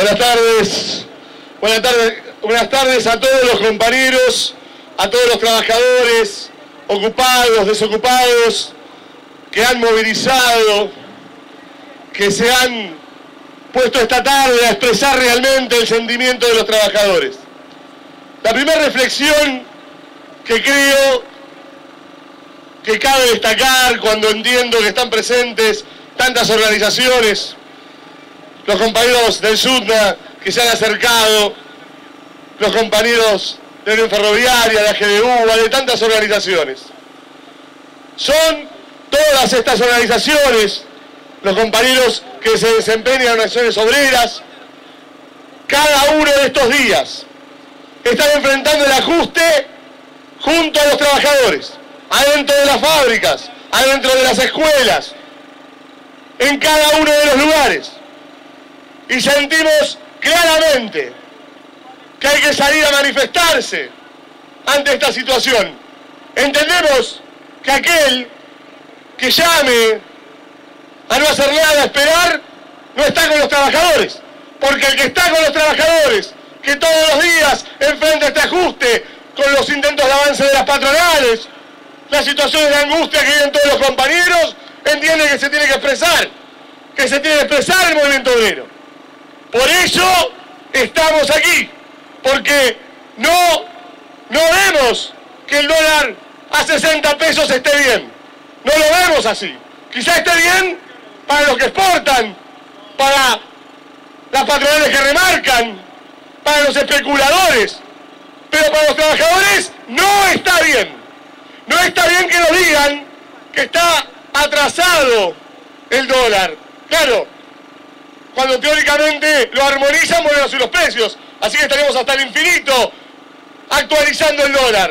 Buenas tardes. Buenas tardes a todos los compañeros, a todos los trabajadores, ocupados, desocupados, que han movilizado, que se han puesto esta tarde a expresar realmente el sentimiento de los trabajadores. La primera reflexión que creo que cabe destacar cuando entiendo que están presentes tantas organizaciones, los compañeros del SUTNA que se han acercado, los compañeros de la Unión Ferroviaria, de AGDU, de tantas organizaciones. Son todas estas organizaciones, los compañeros que se desempeñan en acciones obreras, cada uno de estos días están enfrentando el ajuste junto a los trabajadores, adentro de las fábricas, adentro de las escuelas, en cada uno de los lugares. Y sentimos claramente que hay que salir a manifestarse ante esta situación. Entendemos que aquel que llame a no hacer nada, a esperar, no está con los trabajadores. Porque el que está con los trabajadores, que todos los días enfrenta este ajuste con los intentos de avance de las patronales, las situaciones de angustia que viven todos los compañeros, entiende que se tiene que expresar el movimiento obrero. Por eso estamos aquí, porque no vemos que el dólar a 60 pesos esté bien. No lo vemos así. Quizá esté bien para los que exportan, para las patronales que remarcan, para los especuladores, pero para los trabajadores no está bien. No está bien que nos digan que está atrasado el dólar. Claro, cuando teóricamente lo armonizan, vuelven a subir los precios. Así que estaremos hasta el infinito actualizando el dólar.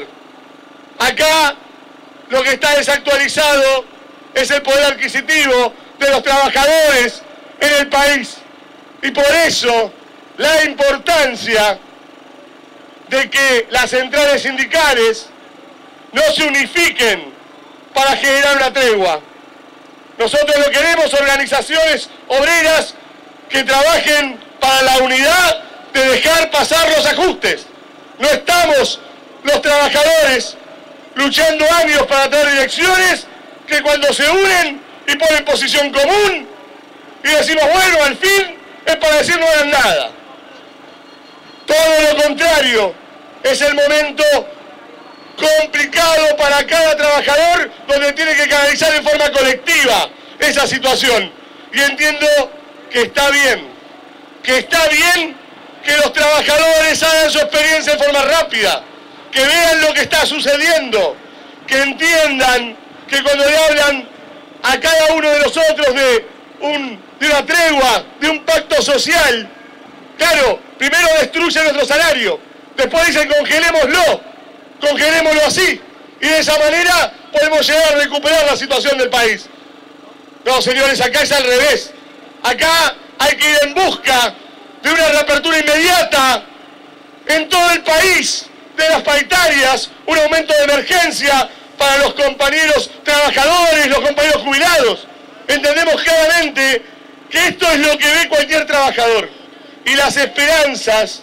Acá lo que está desactualizado es el poder adquisitivo de los trabajadores en el país. Y por eso la importancia de que las centrales sindicales no se unifiquen para generar una tregua. Nosotros no queremos organizaciones obreras que trabajen para la unidad de dejar pasar los ajustes. No estamos los trabajadores luchando años para tener direcciones que cuando se unen y ponen posición común y decimos, bueno, al fin es para decir no hagan nada. Todo lo contrario, es el momento complicado para cada trabajador donde tiene que canalizar en forma colectiva esa situación. Y entiendo que está bien que los trabajadores hagan su experiencia en forma rápida, que vean lo que está sucediendo, que entiendan que cuando le hablan a cada uno de nosotros de una tregua, de un pacto social, claro, primero destruyen nuestro salario, después dicen congelémoslo así, y de esa manera podemos llegar a recuperar la situación del país. No, señores, acá es al revés. Acá hay que ir en busca de una reapertura inmediata en todo el país de las paritarias, un aumento de emergencia para los compañeros trabajadores, los compañeros jubilados. Entendemos claramente que esto es lo que ve cualquier trabajador. Y las esperanzas,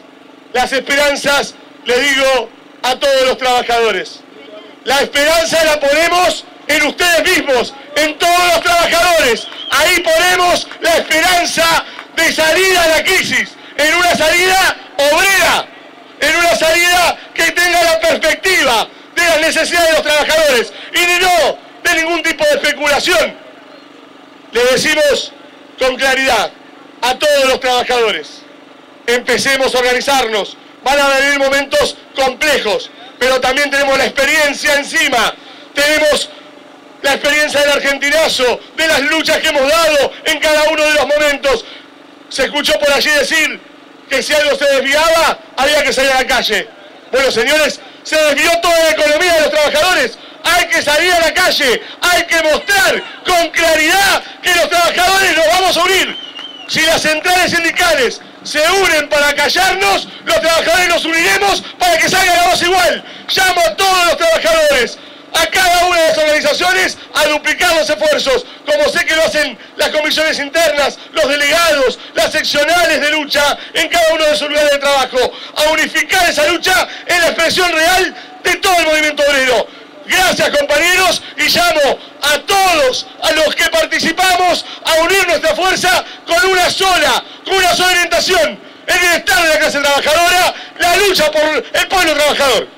les digo a todos los trabajadores, la esperanza la ponemos en ustedes mismos, en todos los trabajadores. Ahí ponemos la esperanza de salir a la crisis, en una salida obrera, en una salida que tenga la perspectiva de las necesidades de los trabajadores y no de ningún tipo de especulación. Le decimos con claridad a todos los trabajadores, empecemos a organizarnos. Van a venir momentos complejos, pero también tenemos la experiencia encima, tenemos la experiencia del argentinazo, de las luchas que hemos dado en cada uno de los momentos. Se escuchó por allí decir que si algo se desviaba, había que salir a la calle. Bueno, señores, se desvió toda la economía de los trabajadores. Hay que salir a la calle, hay que mostrar con claridad que los trabajadores nos vamos a unir. Si las centrales sindicales se unen para callarnos, los trabajadores nos uniremos para que salga la voz igual. Llamo a todos los trabajadores a cada una de las organizaciones a duplicar los esfuerzos, como sé que lo hacen las comisiones internas, los delegados, las seccionales de lucha en cada uno de sus lugares de trabajo, a unificar esa lucha en la expresión real de todo el movimiento obrero. Gracias, compañeros, y llamo a todos a los que participamos a unir nuestra fuerza con una sola orientación: el bienestar de la clase trabajadora, la lucha por el pueblo trabajador.